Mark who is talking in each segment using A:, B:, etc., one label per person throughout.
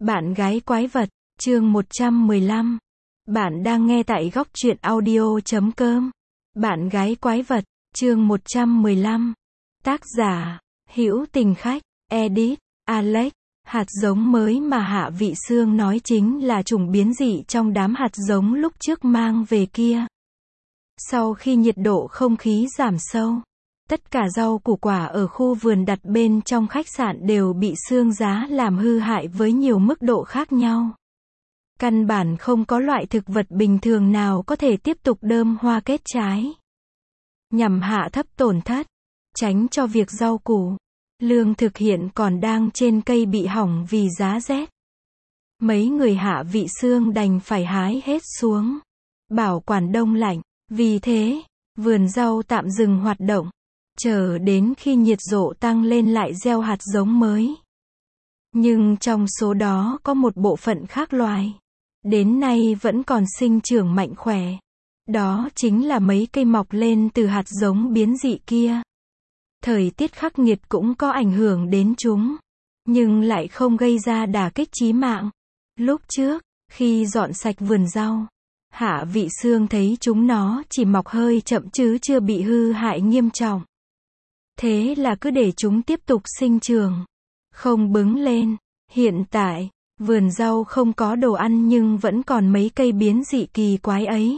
A: Bạn gái quái vật, chương 115. Bạn đang nghe tại góc truyện audio.com. Bạn gái quái vật, chương 115. Tác giả, Hữu Tình Khách, edit, Alex. Hạt giống mới mà Hạ Vị Sương nói chính là chủng biến dị trong đám hạt giống lúc trước mang về kia. Sau khi nhiệt độ không khí giảm sâu, tất cả rau củ quả ở khu vườn đặt bên trong khách sạn đều bị sương giá làm hư hại với nhiều mức độ khác nhau. Căn bản không có loại thực vật bình thường nào có thể tiếp tục đơm hoa kết trái. Nhằm hạ thấp tổn thất, tránh cho việc rau củ, lương thực hiện còn đang trên cây bị hỏng vì giá rét. Mấy người Hạ Vị Sương đành phải hái hết xuống, bảo quản đông lạnh. Vì thế, vườn rau tạm dừng hoạt động, chờ đến khi nhiệt độ tăng lên lại gieo hạt giống mới. Nhưng trong số đó có một bộ phận khác loài, đến nay vẫn còn sinh trưởng mạnh khỏe. Đó chính là mấy cây mọc lên từ hạt giống biến dị kia. Thời tiết khắc nghiệt cũng có ảnh hưởng đến chúng, nhưng lại không gây ra đả kích chí mạng. Lúc trước, khi dọn sạch vườn rau, Hạ Vị Sương thấy chúng nó chỉ mọc hơi chậm chứ chưa bị hư hại nghiêm trọng. Thế là cứ để chúng tiếp tục sinh trưởng, không bứng lên. Hiện tại, vườn rau không có đồ ăn nhưng vẫn còn mấy cây biến dị kỳ quái ấy.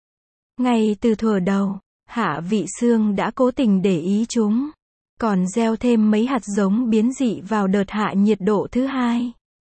A: Ngay từ thuở đầu, Hạ Vị Sương đã cố tình để ý chúng, còn gieo thêm mấy hạt giống biến dị vào đợt hạ nhiệt độ thứ hai.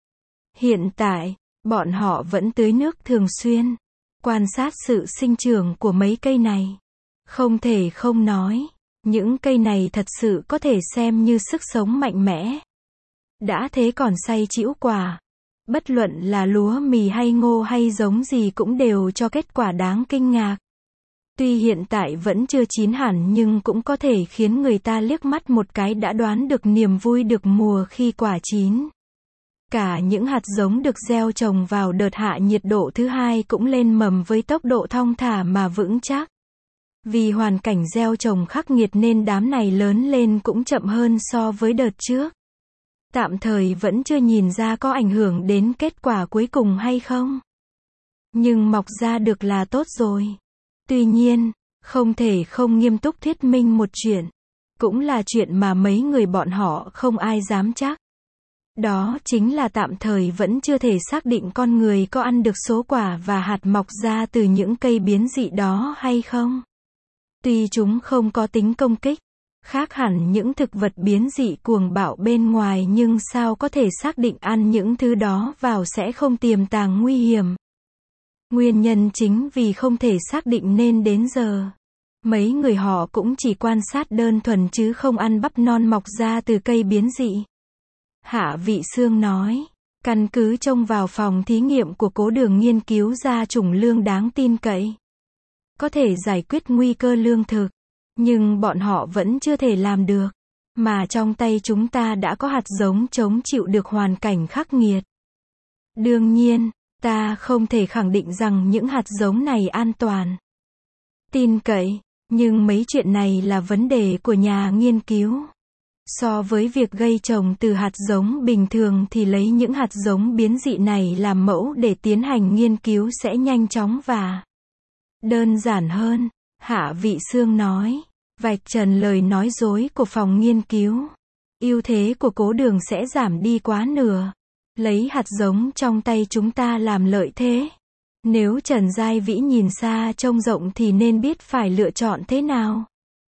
A: Hiện tại, bọn họ vẫn tưới nước thường xuyên, quan sát sự sinh trưởng của mấy cây này. Không thể không nói, những cây này thật sự có thể xem như sức sống mạnh mẽ. Đã thế còn sai chĩu quả. Bất luận là lúa mì hay ngô hay giống gì cũng đều cho kết quả đáng kinh ngạc. Tuy hiện tại vẫn chưa chín hẳn nhưng cũng có thể khiến người ta liếc mắt một cái đã đoán được niềm vui được mùa khi quả chín. Cả những hạt giống được gieo trồng vào đợt hạ nhiệt độ thứ hai cũng lên mầm với tốc độ thong thả mà vững chắc. Vì hoàn cảnh gieo trồng khắc nghiệt nên đám này lớn lên cũng chậm hơn so với đợt trước. Tạm thời vẫn chưa nhìn ra có ảnh hưởng đến kết quả cuối cùng hay không. Nhưng mọc ra được là tốt rồi. Tuy nhiên, không thể không nghiêm túc thuyết minh một chuyện. Cũng là chuyện mà mấy người bọn họ không ai dám chắc. Đó chính là tạm thời vẫn chưa thể xác định con người có ăn được số quả và hạt mọc ra từ những cây biến dị đó hay không. Tuy chúng không có tính công kích, khác hẳn những thực vật biến dị cuồng bạo bên ngoài nhưng sao có thể xác định ăn những thứ đó vào sẽ không tiềm tàng nguy hiểm. Nguyên nhân chính vì không thể xác định nên đến giờ, mấy người họ cũng chỉ quan sát đơn thuần chứ không ăn bắp non mọc ra từ cây biến dị. Hạ Vị Sương nói, căn cứ trông vào phòng thí nghiệm của Cố Đường nghiên cứu ra chủng lương đáng tin cậy, có thể giải quyết nguy cơ lương thực, nhưng bọn họ vẫn chưa thể làm được, mà trong tay chúng ta đã có hạt giống chống chịu được hoàn cảnh khắc nghiệt. Đương nhiên, ta không thể khẳng định rằng những hạt giống này an toàn, tin cậy, nhưng mấy chuyện này là vấn đề của nhà nghiên cứu. So với việc gây trồng từ hạt giống bình thường thì lấy những hạt giống biến dị này làm mẫu để tiến hành nghiên cứu sẽ nhanh chóng và đơn giản hơn, Hạ Vị Sương nói, vạch trần lời nói dối của phòng nghiên cứu. Ưu thế của Cố Đường sẽ giảm đi quá nửa. Lấy hạt giống trong tay chúng ta làm lợi thế. Nếu Trần Giai Vĩ nhìn xa trông rộng thì nên biết phải lựa chọn thế nào.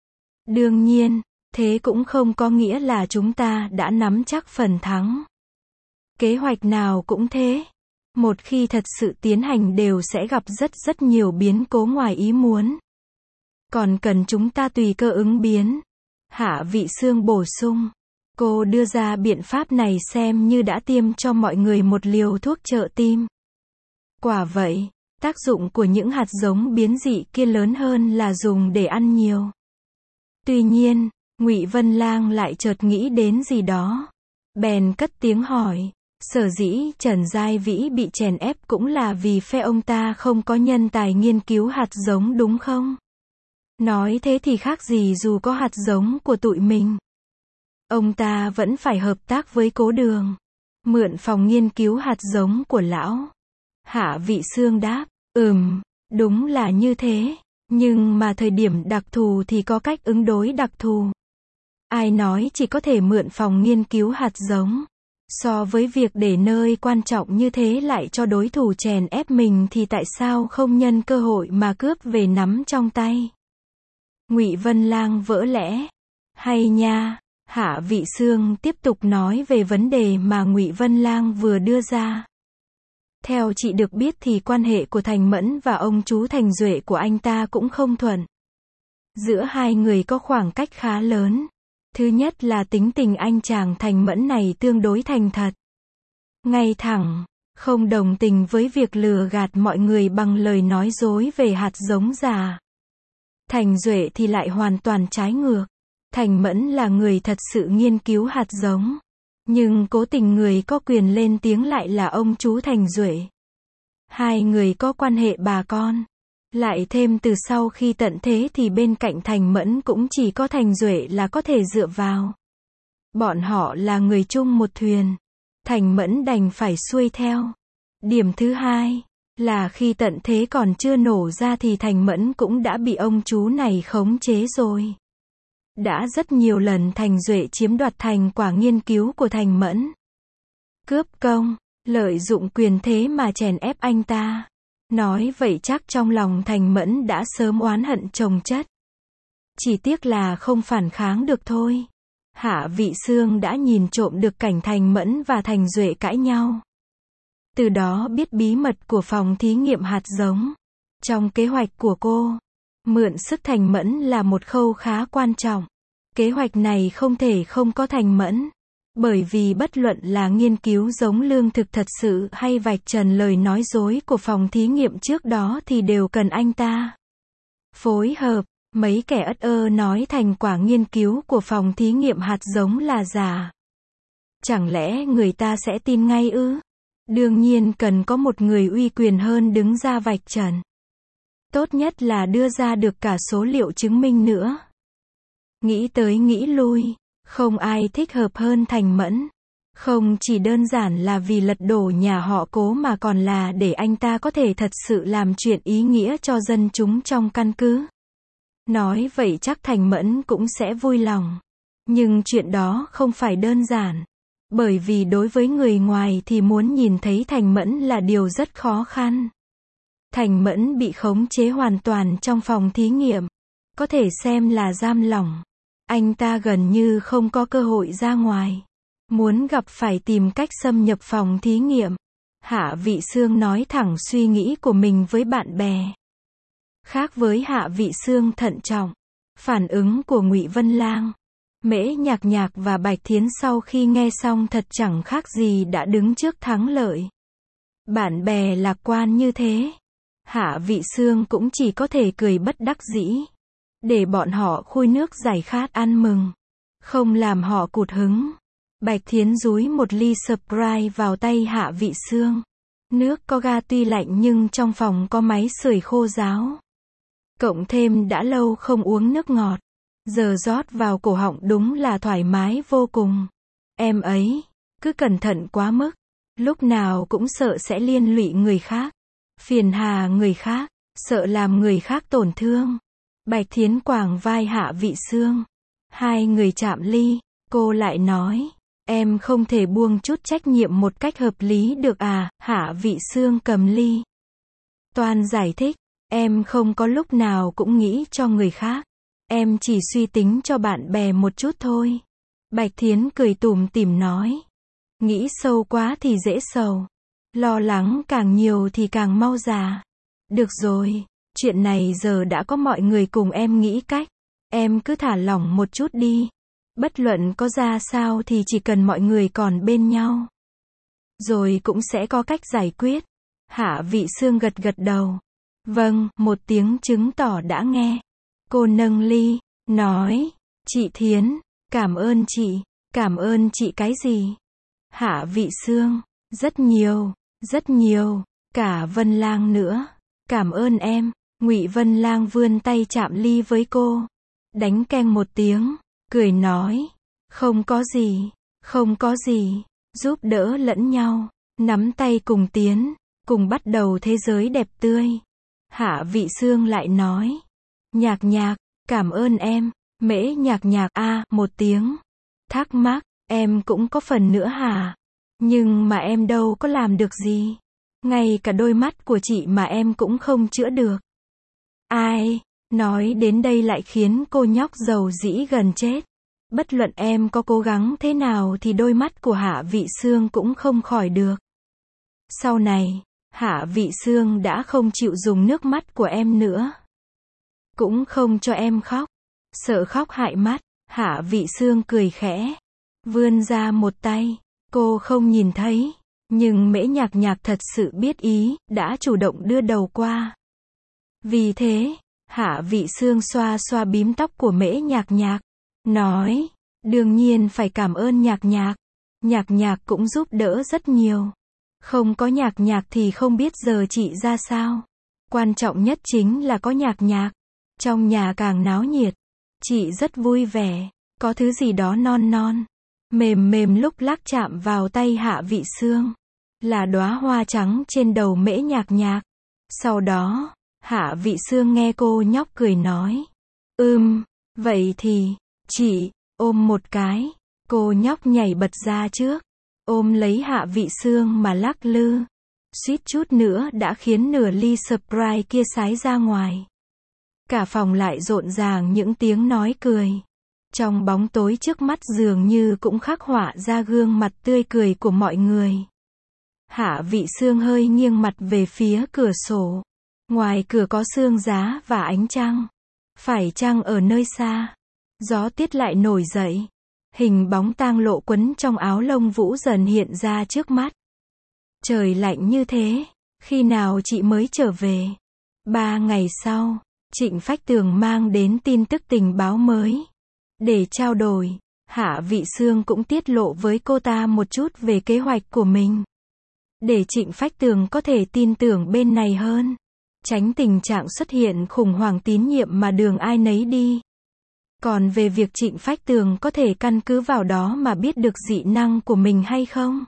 A: Đương nhiên, thế cũng không có nghĩa là chúng ta đã nắm chắc phần thắng. Kế hoạch nào cũng thế. Một khi thật sự tiến hành đều sẽ gặp rất nhiều biến cố ngoài ý muốn. Còn cần chúng ta tùy cơ ứng biến. Hạ Vị Sương bổ sung. Cô đưa ra biện pháp này xem như đã tiêm cho mọi người một liều thuốc trợ tim. Quả vậy, tác dụng của những hạt giống biến dị kia lớn hơn là dùng để ăn nhiều. Tuy nhiên, Ngụy Vân Lang lại chợt nghĩ đến gì đó. Bèn cất tiếng hỏi, sở dĩ Trần Giai Vĩ bị chèn ép cũng là vì phe ông ta không có nhân tài nghiên cứu hạt giống đúng không? Nói thế thì khác gì dù có hạt giống của tụi mình. Ông ta vẫn phải hợp tác với Cố Đường. Mượn phòng nghiên cứu hạt giống của lão. Hạ Vị Xương đáp, đúng là như thế. Nhưng mà thời điểm đặc thù thì có cách ứng đối đặc thù. Ai nói chỉ có thể mượn phòng nghiên cứu hạt giống. So với việc để nơi quan trọng như thế lại cho đối thủ chèn ép mình thì tại sao không nhân cơ hội mà cướp về nắm trong tay? Ngụy Vân Lang vỡ lẽ. Hay nha. Hạ Vị Xương tiếp tục nói về vấn đề mà Ngụy Vân Lang vừa đưa ra. Theo chị được biết thì quan hệ của Thành Mẫn và ông chú Thành Duệ của anh ta cũng không thuận. Giữa hai người có khoảng cách khá lớn. Thứ nhất là tính tình anh chàng Thành Mẫn này tương đối thành thật. Ngay thẳng, không đồng tình với việc lừa gạt mọi người bằng lời nói dối về hạt giống già. Thành Duệ thì lại hoàn toàn trái ngược. Thành Mẫn là người thật sự nghiên cứu hạt giống. Nhưng cố tình người có quyền lên tiếng lại là ông chú Thành Duệ. Hai người có quan hệ bà con. Lại thêm từ sau khi tận thế thì bên cạnh Thành Mẫn cũng chỉ có Thành Duệ là có thể dựa vào. Bọn họ là người chung một thuyền. Thành Mẫn đành phải xuôi theo. Điểm thứ hai là khi tận thế còn chưa nổ ra thì Thành Mẫn cũng đã bị ông chú này khống chế rồi. Đã rất nhiều lần Thành Duệ chiếm đoạt thành quả nghiên cứu của Thành Mẫn. Cướp công, lợi dụng quyền thế mà chèn ép anh ta. Nói vậy chắc trong lòng Thành Mẫn đã sớm oán hận chồng chất. Chỉ tiếc là không phản kháng được thôi. Hạ Vị Xương đã nhìn trộm được cảnh Thành Mẫn và Thành Duệ cãi nhau. Từ đó biết bí mật của phòng thí nghiệm hạt giống. Trong kế hoạch của cô, mượn sức Thành Mẫn là một khâu khá quan trọng. Kế hoạch này không thể không có Thành Mẫn. Bởi vì bất luận là nghiên cứu giống lương thực thật sự hay vạch trần lời nói dối của phòng thí nghiệm trước đó thì đều cần anh ta phối hợp. Mấy kẻ ất ơ nói thành quả nghiên cứu của phòng thí nghiệm hạt giống là giả. Chẳng lẽ người ta sẽ tin ngay ư? Đương nhiên cần có một người uy quyền hơn đứng ra vạch trần. Tốt nhất là đưa ra được cả số liệu chứng minh nữa. Nghĩ tới nghĩ lui, không ai thích hợp hơn Thành Mẫn. Không chỉ đơn giản là vì lật đổ nhà họ Cố mà còn là để anh ta có thể thật sự làm chuyện ý nghĩa cho dân chúng trong căn cứ. Nói vậy chắc Thành Mẫn cũng sẽ vui lòng. Nhưng chuyện đó không phải đơn giản. Bởi vì đối với người ngoài thì muốn nhìn thấy Thành Mẫn là điều rất khó khăn. Thành Mẫn bị khống chế hoàn toàn trong phòng thí nghiệm. Có thể xem là giam lỏng. Anh ta gần như không có cơ hội ra ngoài. Muốn gặp phải tìm cách xâm nhập phòng thí nghiệm. Hạ Vị Xương nói thẳng suy nghĩ của mình với bạn bè. Khác với Hạ Vị Xương thận trọng, phản ứng của Ngụy Vân Lang, Mễ Nhạc Nhạc và Bạch Thiến sau khi nghe xong thật chẳng khác gì đã đứng trước thắng lợi. Bạn bè lạc quan như thế, Hạ Vị Xương cũng chỉ có thể cười bất đắc dĩ. Để bọn họ khui nước giải khát ăn mừng. Không làm họ cụt hứng. Bạch Thiến dúi một ly Sprite vào tay Hạ Vị Xương. Nước có ga tuy lạnh nhưng trong phòng có máy sưởi khô ráo. Cộng thêm đã lâu không uống nước ngọt. Giờ rót vào cổ họng đúng là thoải mái vô cùng. Em ấy, cứ cẩn thận quá mức. Lúc nào cũng sợ sẽ liên lụy người khác. Phiền hà người khác, sợ làm người khác tổn thương. Bạch Thiến quàng vai Hạ Vị Xương. Hai người chạm ly, cô lại nói. Em không thể buông chút trách nhiệm một cách hợp lý được à? Hạ Vị Xương cầm ly. Toan giải thích. Em không có lúc nào cũng nghĩ cho người khác. Em chỉ suy tính cho bạn bè một chút thôi. Bạch Thiến cười tủm tỉm nói. Nghĩ sâu quá thì dễ sầu. Lo lắng càng nhiều thì càng mau già. Được rồi, chuyện này giờ đã có mọi người cùng em nghĩ cách. Em cứ thả lỏng một chút đi. Bất luận có ra sao thì chỉ cần mọi người còn bên nhau. Rồi cũng sẽ có cách giải quyết. Hạ Vị Xương gật gật đầu. Vâng, một tiếng chứng tỏ đã nghe. Cô nâng ly, nói. Chị Thiến, cảm ơn chị. Cảm ơn chị cái gì? Hạ Vị Xương, rất nhiều, rất nhiều. Cả Vân Lang nữa. Cảm ơn em. Ngụy Vân Lang vươn tay chạm ly với cô. Đánh keng một tiếng, cười nói. Không có gì, không có gì. giúp đỡ lẫn nhau, nắm tay cùng tiến, cùng bắt đầu thế giới đẹp tươi. Hạ Vị Sương lại nói, Nhạc Nhạc, cảm ơn em. Mễ Nhạc Nhạc một tiếng, thắc mắc, em cũng có phần nữa hả? Nhưng mà em đâu có làm được gì. Ngay cả đôi mắt của chị mà em cũng không chữa được. Ai? Nói đến đây lại khiến cô nhóc dầu dĩ gần chết. Bất luận em có cố gắng thế nào thì đôi mắt của Hạ Vị Sương cũng không khỏi được. Sau này, Hạ Vị Sương đã không chịu dùng nước mắt của em nữa. Cũng không cho em khóc. Sợ khóc hại mắt, Hạ Vị Sương cười khẽ. Vươn ra một tay. Cô không nhìn thấy. Nhưng Mễ Nhạc Nhạc thật sự biết ý, đã chủ động đưa đầu qua. Vì thế, Hạ Vị Sương xoa xoa bím tóc của Mễ Nhạc Nhạc. Nói, đương nhiên phải cảm ơn Nhạc Nhạc. Nhạc Nhạc cũng giúp đỡ rất nhiều. Không có Nhạc Nhạc thì không biết giờ chị ra sao. Quan trọng nhất chính là có Nhạc Nhạc. Trong nhà càng náo nhiệt. Chị rất vui vẻ. Có thứ gì đó non non, mềm mềm lúc lắc chạm vào tay Hạ Vị Sương. Là đóa hoa trắng trên đầu Mễ Nhạc Nhạc. Sau đó, Hạ Vị Sương nghe cô nhóc cười nói. Vậy thì, chị, ôm một cái. Cô nhóc nhảy bật ra trước. Ôm lấy Hạ Vị Sương mà lắc lư. Suýt chút nữa đã khiến nửa ly Sprite kia sái ra ngoài. Cả phòng lại rộn ràng những tiếng nói cười. Trong bóng tối trước mắt dường như cũng khắc họa ra gương mặt tươi cười của mọi người. Hạ Vị Sương hơi nghiêng mặt về phía cửa sổ. Ngoài cửa có sương giá và ánh trăng. Phải chăng ở nơi xa, gió tiết lại nổi dậy. Hình bóng tang lộ quấn trong áo lông vũ dần hiện ra trước mắt. Trời lạnh như thế, khi nào chị mới trở về? 3 ngày sau, Trịnh Phách Tường mang đến tin tức tình báo mới. Để trao đổi, Hạ Vị Sương cũng tiết lộ với cô ta một chút về kế hoạch của mình. Để Trịnh Phách Tường có thể tin tưởng bên này hơn. Tránh tình trạng xuất hiện khủng hoảng tín nhiệm mà đường ai nấy đi. Còn về việc Trịnh Phách Tường có thể căn cứ vào đó mà biết được dị năng của mình hay không?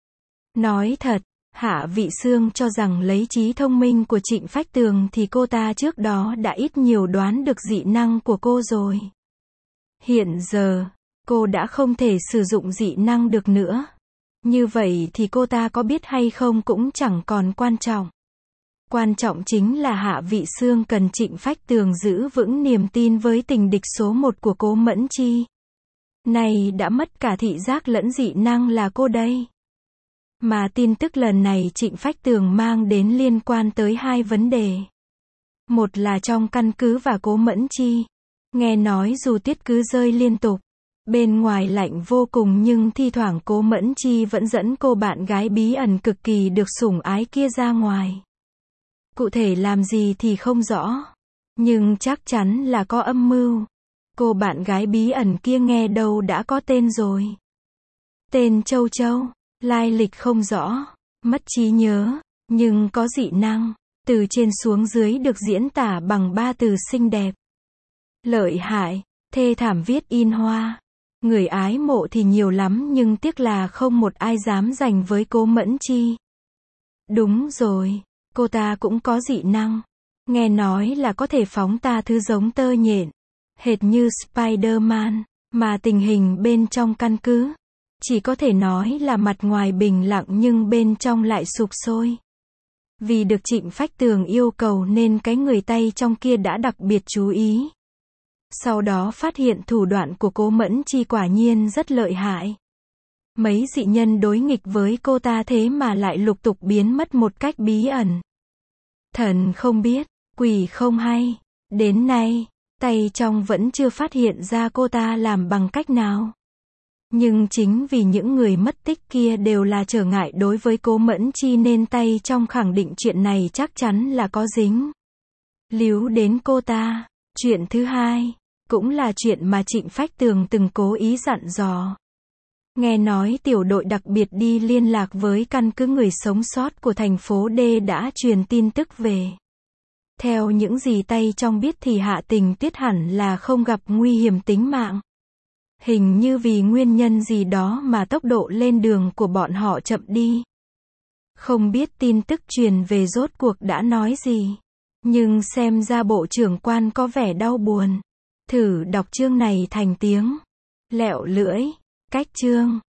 A: Nói thật, Hạ Vị Sương cho rằng lấy trí thông minh của Trịnh Phách Tường thì cô ta trước đó đã ít nhiều đoán được dị năng của cô rồi. Hiện giờ, cô đã không thể sử dụng dị năng được nữa. Như vậy thì cô ta có biết hay không cũng chẳng còn quan trọng. Quan trọng chính là Hạ Vị Sương cần Trịnh Phách Tường giữ vững niềm tin với tình địch số 1 của Cố Mẫn Chi. Này đã mất cả thị giác lẫn dị năng là cô đây. Mà tin tức lần này Trịnh Phách Tường mang đến liên quan tới 2 vấn đề. Một là trong căn cứ và Cố Mẫn Chi. Nghe nói dù tuyết cứ rơi liên tục, bên ngoài lạnh vô cùng nhưng thi thoảng Cố Mẫn Chi vẫn dẫn cô bạn gái bí ẩn cực kỳ được sủng ái kia ra ngoài. Cụ thể làm gì thì không rõ. Nhưng chắc chắn là có âm mưu. Cô bạn gái bí ẩn kia nghe đâu đã có tên rồi. Tên Châu Châu, lai lịch không rõ, mất trí nhớ, nhưng có dị năng, từ trên xuống dưới được diễn tả bằng 3 từ xinh đẹp. Lợi hại, thê thảm viết in hoa. Người ái mộ thì nhiều lắm nhưng tiếc là không một ai dám giành với Cố Mẫn Chi. Đúng rồi, cô ta cũng có dị năng. Nghe nói là có thể phóng ta thứ giống tơ nhện, hệt như Spider-Man, mà tình hình bên trong căn cứ, chỉ có thể nói là mặt ngoài bình lặng nhưng bên trong lại sục sôi. Vì được Trịnh Phách Tường yêu cầu nên cái người tay trong kia đã đặc biệt chú ý. Sau đó phát hiện thủ đoạn của Cố Mẫn Chi quả nhiên rất lợi hại. Mấy dị nhân đối nghịch với cô ta thế mà lại lục tục biến mất một cách bí ẩn. Thần không biết, quỷ không hay. Đến nay, tay trong vẫn chưa phát hiện ra cô ta làm bằng cách nào. Nhưng chính vì những người mất tích kia đều là trở ngại đối với Cố Mẫn Chi nên tay trong khẳng định chuyện này chắc chắn là có dính líu đến cô ta. Chuyện thứ hai, cũng là chuyện mà Trịnh Phách Tường từng cố ý dặn dò. Nghe nói tiểu đội đặc biệt đi liên lạc với căn cứ người sống sót của thành phố D đã truyền tin tức về. Theo những gì tay trong biết thì Hạ Tình Tuyết hẳn là không gặp nguy hiểm tính mạng. Hình như vì nguyên nhân gì đó mà tốc độ lên đường của bọn họ chậm đi. Không biết tin tức truyền về rốt cuộc đã nói gì. Nhưng xem ra bộ trưởng Quan có vẻ đau buồn. Thử đọc chương này thành tiếng lẹo lưỡi. Cách chương